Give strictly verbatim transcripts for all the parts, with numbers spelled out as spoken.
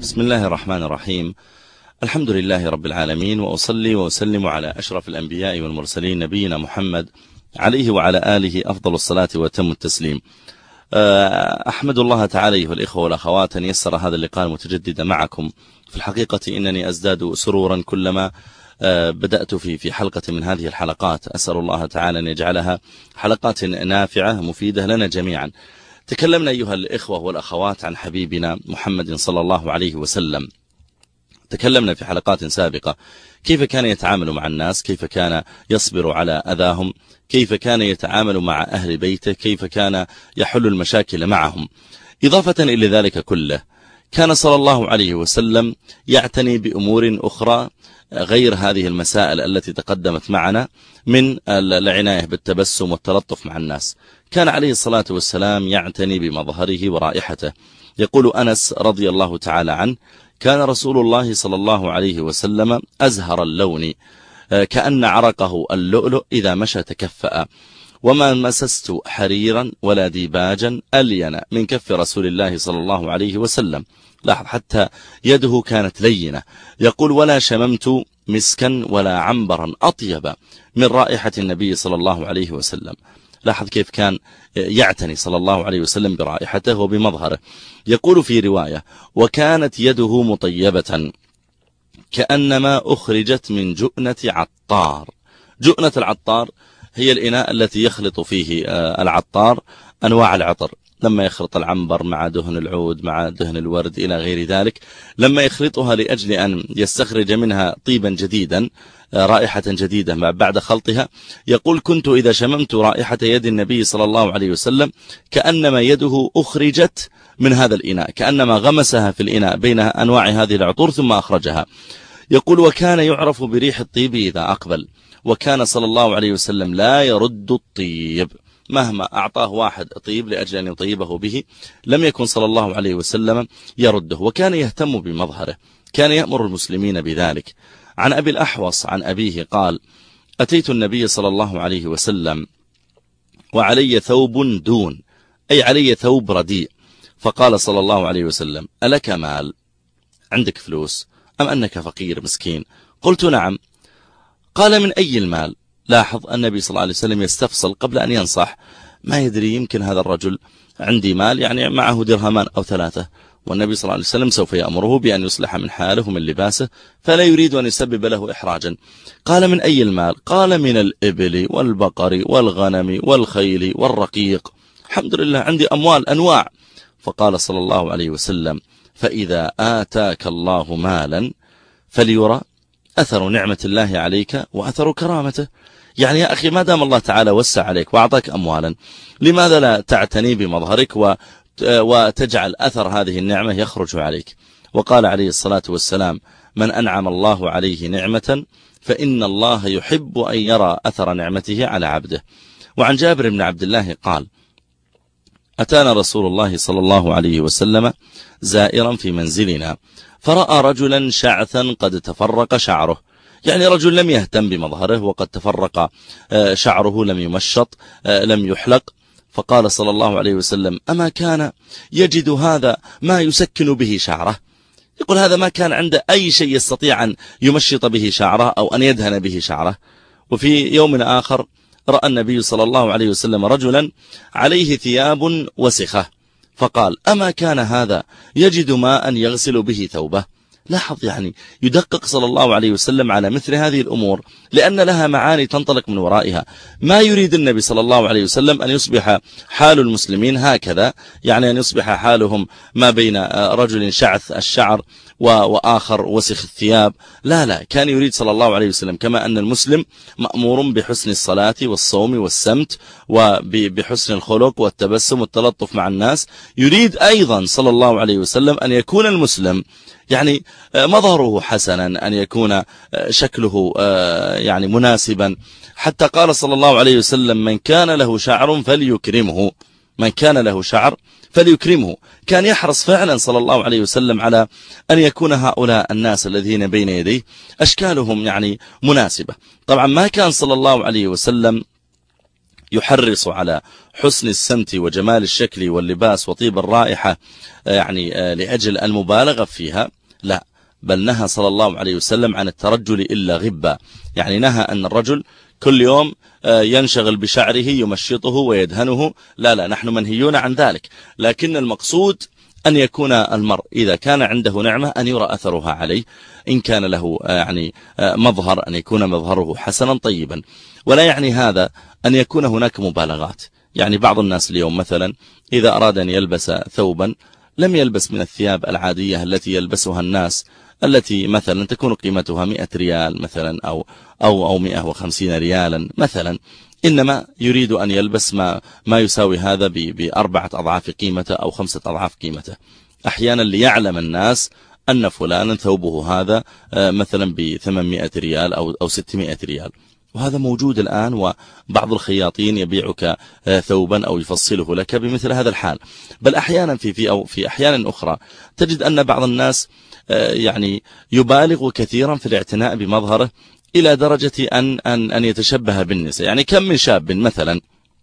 بسم الله الرحمن الرحيم. الحمد لله رب العالمين، وأصلي وأسلم على أشرف الأنبياء والمرسلين نبينا محمد عليه وعلى آله أفضل الصلاة وتم التسليم. أحمد الله تعالى أيها الإخوة والأخوات أن يسر هذا اللقاء المتجدد معكم. في الحقيقة إنني أزداد سرورا كلما بدأت في في حلقة من هذه الحلقات. أسأل الله تعالى أن يجعلها حلقات نافعة مفيدة لنا جميعا. تكلمنا أيها الإخوة والأخوات عن حبيبنا محمد صلى الله عليه وسلم. تكلمنا في حلقات سابقة كيف كان يتعامل مع الناس، كيف كان يصبر على أذاهم، كيف كان يتعامل مع أهل بيته، كيف كان يحل المشاكل معهم. إضافة إلى ذلك كله كان صلى الله عليه وسلم يعتني بأمور أخرى غير هذه المسائل التي تقدمت معنا من العناية بالتبسم والتلطف مع الناس. كان عليه الصلاة والسلام يعتني بمظهره ورائحته. يقول أنس رضي الله تعالى عنه: كان رسول الله صلى الله عليه وسلم أزهر اللون، كأن عرقه اللؤلؤ إذا مشى تكفأ، وما مسست حريرا ولا ديباجا ألين من كف رسول الله صلى الله عليه وسلم. لاحظ حتى يده كانت لينة. يقول: ولا شممت مسكا ولا عنبرا أطيب من رائحة النبي صلى الله عليه وسلم. لاحظ كيف كان يعتني صلى الله عليه وسلم برائحته وبمظهره. يقول في رواية: وكانت يده مطيبة كأنما أخرجت من جؤنة عطار. جؤنة العطار هي الإناء التي يخلط فيه العطار أنواع العطر، لما يخلط العنبر مع دهن العود مع دهن الورد إلى غير ذلك، لما يخلطها لأجل أن يستخرج منها طيبا جديدا، رائحة جديدة بعد خلطها. يقول: كنت إذا شممت رائحة يد النبي صلى الله عليه وسلم كأنما يده أخرجت من هذا الإناء، كأنما غمسها في الإناء بين أنواع هذه العطور ثم أخرجها. يقول: وكان يعرف بريح الطيب إذا أقبل، وكان صلى الله عليه وسلم لا يرد الطيب. مهما أعطاه واحد طيب لأجل أن يطيبه به لم يكن صلى الله عليه وسلم يرده، وكان يهتم بمظهره، كان يأمر المسلمين بذلك. عن أبي الأحوص عن أبيه قال: أتيت النبي صلى الله عليه وسلم وعلي ثوب دون، أي علي ثوب رديء، فقال صلى الله عليه وسلم: ألك مال؟ عندك فلوس أم أنك فقير مسكين؟ قلت: نعم. قال: من أي المال؟ لاحظ النبي صلى الله عليه وسلم يستفصل قبل أن ينصح. ما يدري، يمكن هذا الرجل عندي مال، يعني معه درهمان أو ثلاثة، والنبي صلى الله عليه وسلم سوف يأمره بأن يصلح من حاله ومن لباسه، فلا يريد أن يسبب له إحراجا. قال: من أي المال؟ قال: من الإبل والبقر والغنم والخيل والرقيق. الحمد لله عندي أموال أنواع. فقال صلى الله عليه وسلم: فإذا آتاك الله مالا فليرى أثر نعمة الله عليك وأثر كرامته. يعني يا أخي، ما دام الله تعالى وسع عليك وأعطاك أموالا، لماذا لا تعتني بمظهرك و وتجعل أثر هذه النعمة يخرج عليك؟ وقال عليه الصلاة والسلام: من أنعم الله عليه نعمة فإن الله يحب أن يرى أثر نعمته على عبده. وعن جابر بن عبد الله قال: أتانا رسول الله صلى الله عليه وسلم زائرا في منزلنا، فرأى رجلا شعثا قد تفرق شعره، يعني رجل لم يهتم بمظهره وقد تفرق شعره، لم يمشط لم يحلق. فقال صلى الله عليه وسلم: أما كان يجد هذا ما يسكن به شعره؟ يقول هذا ما كان عنده أي شيء يستطيع أن يمشط به شعره أو أن يدهن به شعره. وفي يوم آخر رأى النبي صلى الله عليه وسلم رجلا عليه ثياب وسخة، فقال: أما كان هذا يجد ماء يغسل به ثوبه؟ لاحظ، يعني يدقق صلى الله عليه وسلم على مثل هذه الأمور لأن لها معاني تنطلق من ورائها. ما يريد النبي صلى الله عليه وسلم أن يصبح حال المسلمين هكذا، يعني أن يصبح حالهم ما بين رجل شعث الشعر وآخر وسخ الثياب. لا لا، كان يريد صلى الله عليه وسلم كما أن المسلم مأمور بحسن الصلاة والصوم والسمت وبحسن الخلق والتبسم والتلطف مع الناس، يريد أيضا صلى الله عليه وسلم أن يكون المسلم يعني مظهره حسنا، أن يكون شكله يعني مناسبا. حتى قال صلى الله عليه وسلم: من كان له شعر فليكرمه، من كان له شعر فليكرمه. كان يحرص فعلا صلى الله عليه وسلم على أن يكون هؤلاء الناس الذين بين يديه أشكالهم يعني مناسبة. طبعا ما كان صلى الله عليه وسلم يحرص على حسن السمت وجمال الشكل واللباس وطيب الرائحة يعني لأجل المبالغة فيها، لا، بل نهى صلى الله عليه وسلم عن الترجل إلا غبا، يعني نهى أن الرجل كل يوم ينشغل بشعره يمشطه ويدهنه، لا لا، نحن منهيون عن ذلك، لكن المقصود أن يكون المرء إذا كان عنده نعمة أن يرى أثرها عليه، إن كان له يعني مظهر أن يكون مظهره حسنا طيبا. ولا يعني هذا أن يكون هناك مبالغات، يعني بعض الناس اليوم مثلا إذا أراد أن يلبس ثوبا لم يلبس من الثياب العادية التي يلبسها الناس، التي مثلا تكون قيمتها مئة ريال مثلا أو أو أو مئة وخمسين ريالا مثلا، إنما يريد أن يلبس ما ما يساوي هذا بأربعة أضعاف قيمته أو خمسة أضعاف قيمته، أحيانا ليعلم الناس أن فلانا ثوبه هذا مثلا بثمانمائة ريال أو أو ستمائة ريال. وهذا موجود الآن، وبعض الخياطين يبيعك ثوبا أو يفصله لك بمثل هذا الحال. بل أحيانا في في أو في أحيان أخرى تجد أن بعض الناس يعني يبالغ كثيرا في الاعتناء بمظهره إلى درجة أن أن أن يتشبه بالنساء. يعني كم من شاب مثلا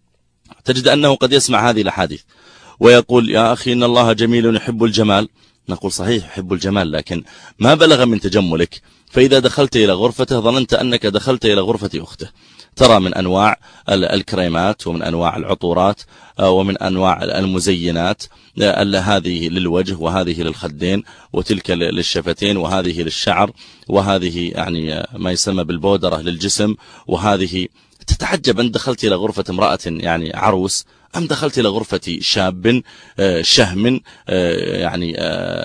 تجد أنه قد يسمع هذه الأحاديث ويقول يا أخي إن الله جميل يحب الجمال. نقول صحيح يحب الجمال، لكن ما بلغ من تجملك، فإذا دخلت إلى غرفته ظننت أنك دخلت إلى غرفة أخته. ترى من أنواع الكريمات ومن أنواع العطورات ومن أنواع المزينات، هذه للوجه وهذه للخدين وتلك للشفتين وهذه للشعر وهذه يعني ما يسمى بالبودرة للجسم، وهذه تتعجب أن دخلت إلى غرفة امرأة يعني عروس أم دخلت إلى غرفة شاب شهم يعني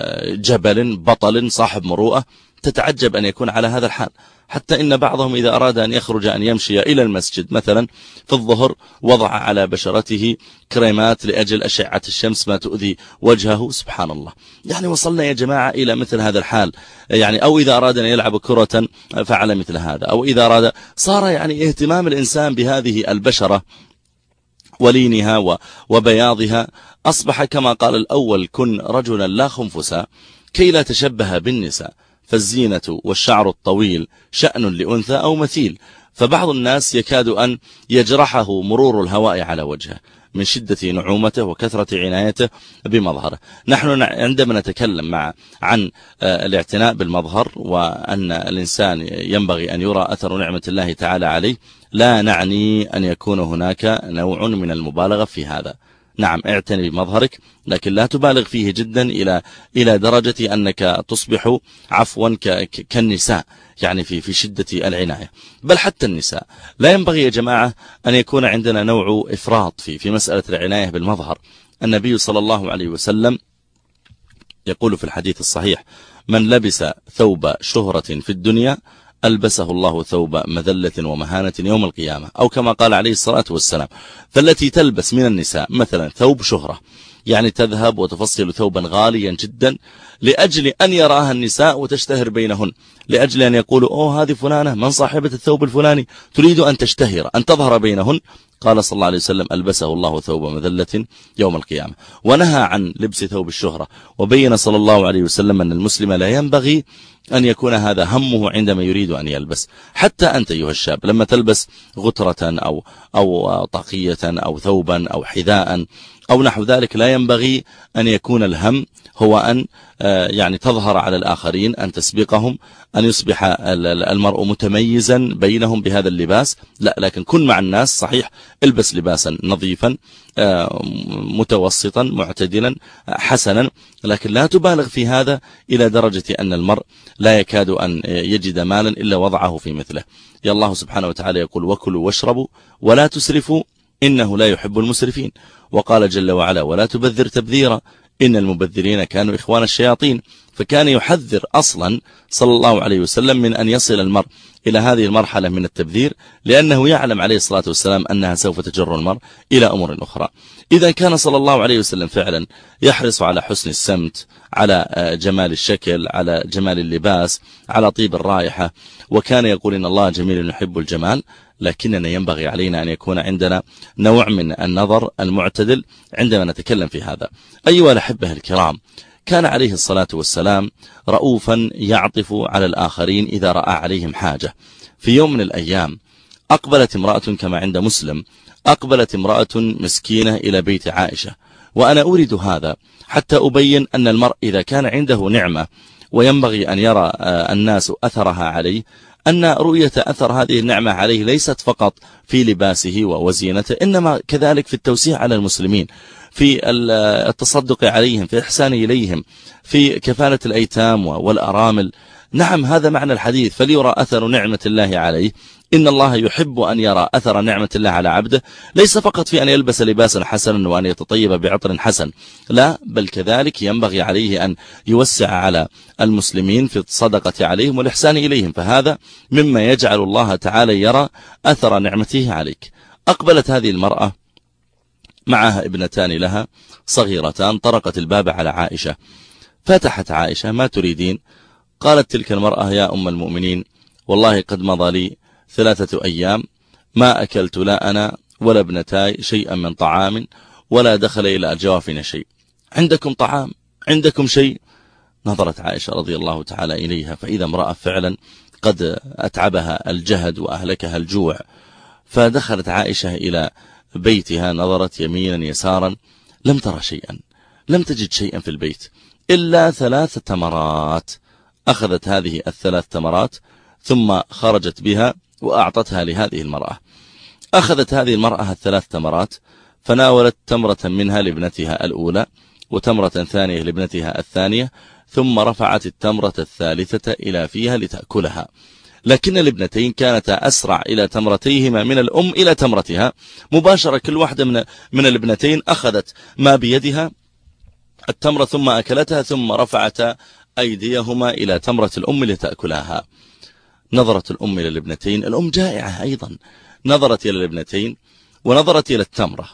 جبل بطل صاحب مروءة. تتعجب أن يكون على هذا الحال، حتى إن بعضهم إذا أراد أن يخرج أن يمشي إلى المسجد مثلا في الظهر وضع على بشرته كريمات لأجل أشعة الشمس ما تؤذي وجهه. سبحان الله، يعني وصلنا يا جماعة إلى مثل هذا الحال. يعني أو إذا أراد أن يلعب كرة فعل مثل هذا، أو إذا أراد، صار يعني اهتمام الإنسان بهذه البشرة ولينها وبياضها أصبح كما قال الأول كن رجلا لا خنفسا كي لا تشبه بالنساء، فالزينة والشعر الطويل شأن لأنثى أو مثيل. فبعض الناس يكاد أن يجرحه مرور الهواء على وجهه من شدة نعومته وكثرة عنايته بمظهره. نحن عندما نتكلم مع عن الاعتناء بالمظهر وأن الإنسان ينبغي أن يرى أثر نعمة الله تعالى عليه، لا نعني أن يكون هناك نوع من المبالغة في هذا. نعم، اعتني بمظهرك، لكن لا تبالغ فيه جدا إلى إلى درجة أنك تصبح عفوا كالنساء، يعني في في شدة العناية. بل حتى النساء لا ينبغي يا جماعة أن يكون عندنا نوع إفراط في في مسألة العناية بالمظهر. النبي صلى الله عليه وسلم يقول في الحديث الصحيح: من لبس ثوب شهرة في الدنيا ألبسه الله ثوب مذلة ومهانة يوم القيامة، أو كما قال عليه الصلاة والسلام. فالتي تلبس من النساء مثلا ثوب شهرة، يعني تذهب وتفصل ثوبا غاليا جدا لأجل أن يراها النساء وتشتهر بينهن، لأجل أن يقولوا أوه هذه فلانة من صاحبة الثوب الفلاني، تريد أن تشتهر أن تظهر بينهن. قال صلى الله عليه وسلم: ألبسه الله ثوب مذلة يوم القيامة. ونهى عن لبس ثوب الشهرة، وبين صلى الله عليه وسلم أن المسلم لا ينبغي أن يكون هذا همه عندما يريد أن يلبس. حتى أنت أيها الشاب لما تلبس غترة أو أو طاقية أو ثوبا أو حذاء أو نحو ذلك، لا ينبغي أن يكون الهم هو أن يعني تظهر على الآخرين، أن تسبقهم، أن يصبح المرء متميزا بينهم بهذا اللباس. لا، لكن كن مع الناس. صحيح، البس لباسا نظيفا متوسطا معتدلا حسنا، لكن لا تبالغ في هذا إلى درجة أن المرء لا يكاد أن يجد مالا إلا وضعه في مثله. يا الله سبحانه وتعالى يقول: وكلوا واشربوا ولا تسرفوا إنه لا يحب المسرفين. وقال جل وعلا: ولا تبذر تبذيرا إن المبذرين كانوا إخوان الشياطين. فكان يحذر أصلا صلى الله عليه وسلم من أن يصل المرء إلى هذه المرحلة من التبذير، لأنه يعلم عليه الصلاة والسلام أنها سوف تجر المرء إلى أمور أخرى. إذا كان صلى الله عليه وسلم فعلا يحرص على حسن السمت، على جمال الشكل، على جمال اللباس، على طيب الرائحة، وكان يقول إن الله جميل يحب الجمال، لكننا ينبغي علينا أن يكون عندنا نوع من النظر المعتدل عندما نتكلم في هذا. أيها الأحبة الكرام، كان عليه الصلاة والسلام رؤوفا يعطف على الآخرين إذا رأى عليهم حاجة. في يوم من الأيام أقبلت امرأة كما عند مسلم، أقبلت امرأة مسكينة إلى بيت عائشة، وأنا أريد هذا حتى أبين أن المرء إذا كان عنده نعمة وينبغي أن يرى الناس أثرها عليه، أن رؤية أثر هذه النعمة عليه ليست فقط في لباسه وزينته، إنما كذلك في التوسيع على المسلمين، في التصدق عليهم، في إحسان إليهم، في كفالة الأيتام والأرامل. نعم، هذا معنى الحديث، فليرى أثر نعمة الله عليه. إن الله يحب أن يرى أثر نعمة الله على عبده، ليس فقط في أن يلبس لباسا حسنا وأن يتطيب بعطر حسن، لا، بل كذلك ينبغي عليه أن يوسع على المسلمين في الصدقة عليهم والإحسان إليهم، فهذا مما يجعل الله تعالى يرى أثر نعمته عليك. أقبلت هذه المرأة معها ابنتان لها صغيرتان، طرقت الباب على عائشة، فتحت عائشة: ما تريدين؟ قالت تلك المرأة: يا أم المؤمنين، والله قد مضى لي ثلاثة أيام ما أكلت لا أنا ولا ابنتاي شيئا من طعام، ولا دخل إلى أجوافنا شيء، عندكم طعام؟ عندكم شيء؟ نظرت عائشة رضي الله تعالى إليها، فإذا امرأة فعلا قد أتعبها الجهد وأهلكها الجوع. فدخلت عائشة إلى بيتها، نظرت يمينا يسارا، لم ترى شيئا، لم تجد شيئا في البيت إلا ثلاث تمرات. أخذت هذه الثلاث تمرات ثم خرجت بها وأعطتها لهذه المرأة. أخذت هذه المرأة الثلاث تمرات، فناولت تمرة منها لابنتها الأولى، وتمرة ثانية لابنتها الثانية، ثم رفعت التمرة الثالثة إلى فيها لتأكلها. لكن الابنتين كانتا أسرع إلى تمرتيهما من الأم إلى تمرتها مباشرة. كل واحدة من من الابنتين أخذت ما بيدها التمرة ثم أكلتها، ثم رفعتا أيديهما إلى تمرة الأم لتأكلها. نظرت الأم إلى الابنتين، الأم جائعة أيضا، نظرت إلى الابنتين ونظرت إلى التمرة،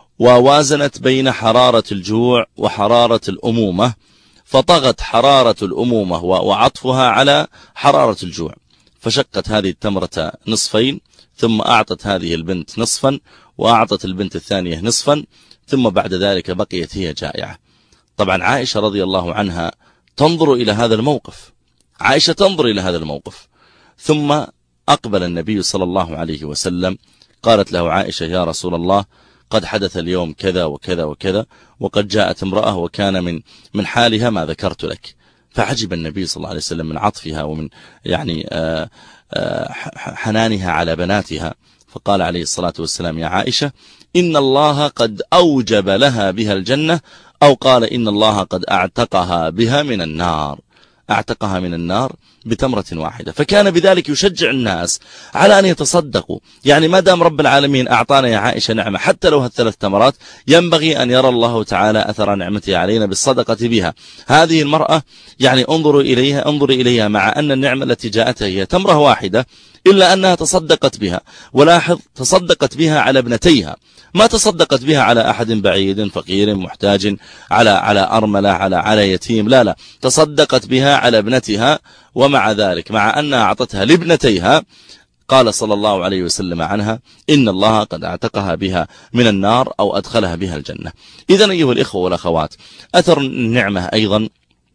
ووازنت بين حرارة الجوع وحرارة الأمومة، فطغت حرارة الأمومة وعطفها على حرارة الجوع، فشقت هذه التمرة نصفين، ثم أعطت هذه البنت نصفا، وأعطت البنت الثانية نصفا، ثم بعد ذلك بقيت هي جائعة. طبعا عائشة رضي الله عنها تنظر إلى هذا الموقف، عائشة تنظر إلى هذا الموقف. ثم أقبل النبي صلى الله عليه وسلم، قالت له عائشة: يا رسول الله، قد حدث اليوم كذا وكذا وكذا، وقد جاءت امرأة وكان من من حالها ما ذكرت لك. فعجب النبي صلى الله عليه وسلم من عطفها ومن يعني آآ آآ حنانها على بناتها، فقال عليه الصلاة والسلام: يا عائشة، إن الله قد أوجب لها بها الجنة، أو قال إن الله قد أعتقها بها من النار، أعتقها من النار بتمرة واحدة. فكان بذلك يشجع الناس على أن يتصدقوا، يعني ما دام رب العالمين أعطانا يا عائشة نعمة حتى لو هالثلاث تمرات، ينبغي أن يرى الله تعالى أثر نعمته علينا بالصدقة بها. هذه المرأة يعني انظروا إليها، انظروا إليها مع أن النعمة التي جاءتها هي تمرة واحدة، إلا أنها تصدقت بها. ولاحظ، تصدقت بها على ابنتيها، ما تصدقت بها على أحد بعيد فقير محتاج، على على أرملة، على على يتيم، لا لا، تصدقت بها على ابنتها. ومع ذلك، مع أنها أعطتها لابنتيها، قال صلى الله عليه وسلم عنها: إن الله قد اعتقها بها من النار، أو أدخلها بها الجنة. إذن أيها الإخوة والأخوات، أثر النعمة أيضا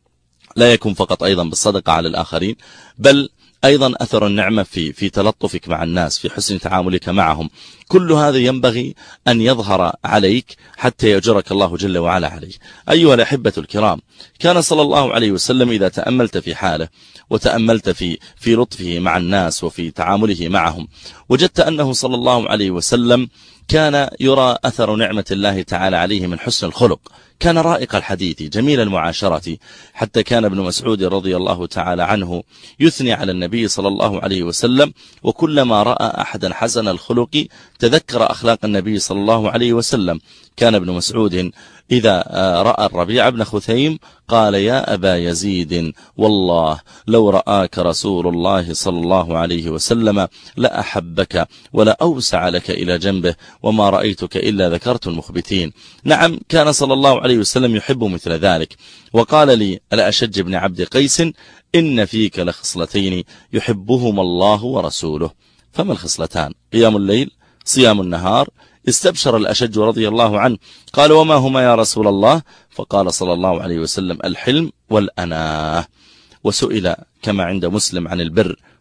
لا يكون فقط أيضا بالصدقة على الآخرين، بل أيضا أثر النعمة في في تلطفك مع الناس، في حسن تعاملك معهم. كل هذا ينبغي أن يظهر عليك حتى يجرك الله جل وعلا عليه. أيها الأحبة الكرام، كان صلى الله عليه وسلم إذا تأملت في حاله وتأملت في في لطفه مع الناس وفي تعامله معهم، وجدت أنه صلى الله عليه وسلم كان يرى أثر نعمة الله تعالى عليه من حسن الخلق. كان رائق الحديث، جميل المعاشرة، حتى كان ابن مسعود رضي الله تعالى عنه يثني على النبي صلى الله عليه وسلم، وكلما رأى أحدا حسن الخلق تذكر أخلاق النبي صلى الله عليه وسلم. كان ابن مسعود إذا رأى الربيع بن خثيم قال: يا أبا يزيد، والله لو رآك رسول الله صلى الله عليه وسلم لأحبك ولا أوسع لك إلى جنبه، وما رأيتك إلا ذكرت المخبتين. نعم، كان صلى الله عليه وسلم يحب مثل ذلك. وقال لي الأشج بن عبد قيس: إن فيك لخصلتين يحبهما الله ورسوله. فما الخصلتان؟ قيام الليل، صيام النهار. استبشر الأشج رضي الله عنه، قال: وما هما يا رسول الله؟ فقال صلى الله عليه وسلم: الحلم والأناه. وسئل كما عند مسلم عن البر،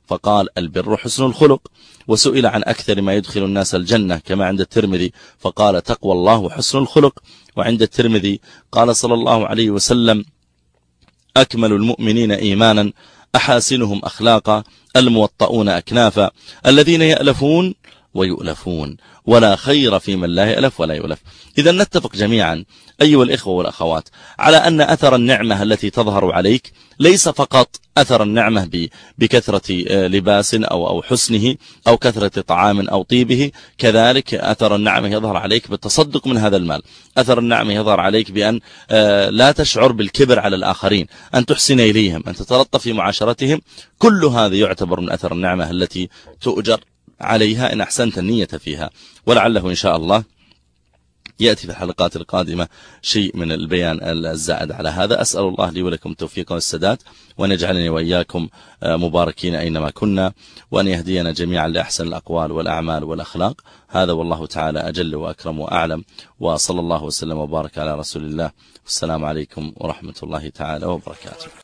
فقال البر حسن الخلق. وسئل عن أكثر ما يدخل الناس الجنة كما عند الترمذي فقال تقوى الله وحسن الخلق. وعند الترمذي قال صلى الله عليه وسلم أكمل المؤمنين إيمانا أحاسنهم أخلاقا الموطؤون أكنافا الذين يألفون ويؤلفون ولا خير في من لا يألف ولا يؤلف. إذا نتفق جميعا أيها الإخوة والأخوات على أن أثر النعمة التي تظهر عليك ليس فقط أثر النعمة بكثرة لباس أو أو حسنه أو كثرة طعام أو طيبه، كذلك أثر النعمة يظهر عليك بالتصدق من هذا المال. أثر النعمة يظهر عليك بأن لا تشعر بالكبر على الآخرين، أن تحسن إليهم، أن تتلطف في معاشرتهم. كل هذا يعتبر من أثر النعمة التي تؤجر عليها إن أحسنت النية فيها. ولعله إن شاء الله يأتي في الحلقات القادمة شيء من البيان الزائد على هذا. أسأل الله لي ولكم التوفيق والسداد، وأن يجعلني وإياكم مباركين أينما كنا، وأن يهدينا جميعا لأحسن الأقوال والأعمال والأخلاق. هذا والله تعالى أجل وأكرم وأعلم، وصلى الله وسلم وبارك على رسول الله. والسلام عليكم ورحمة الله تعالى وبركاته.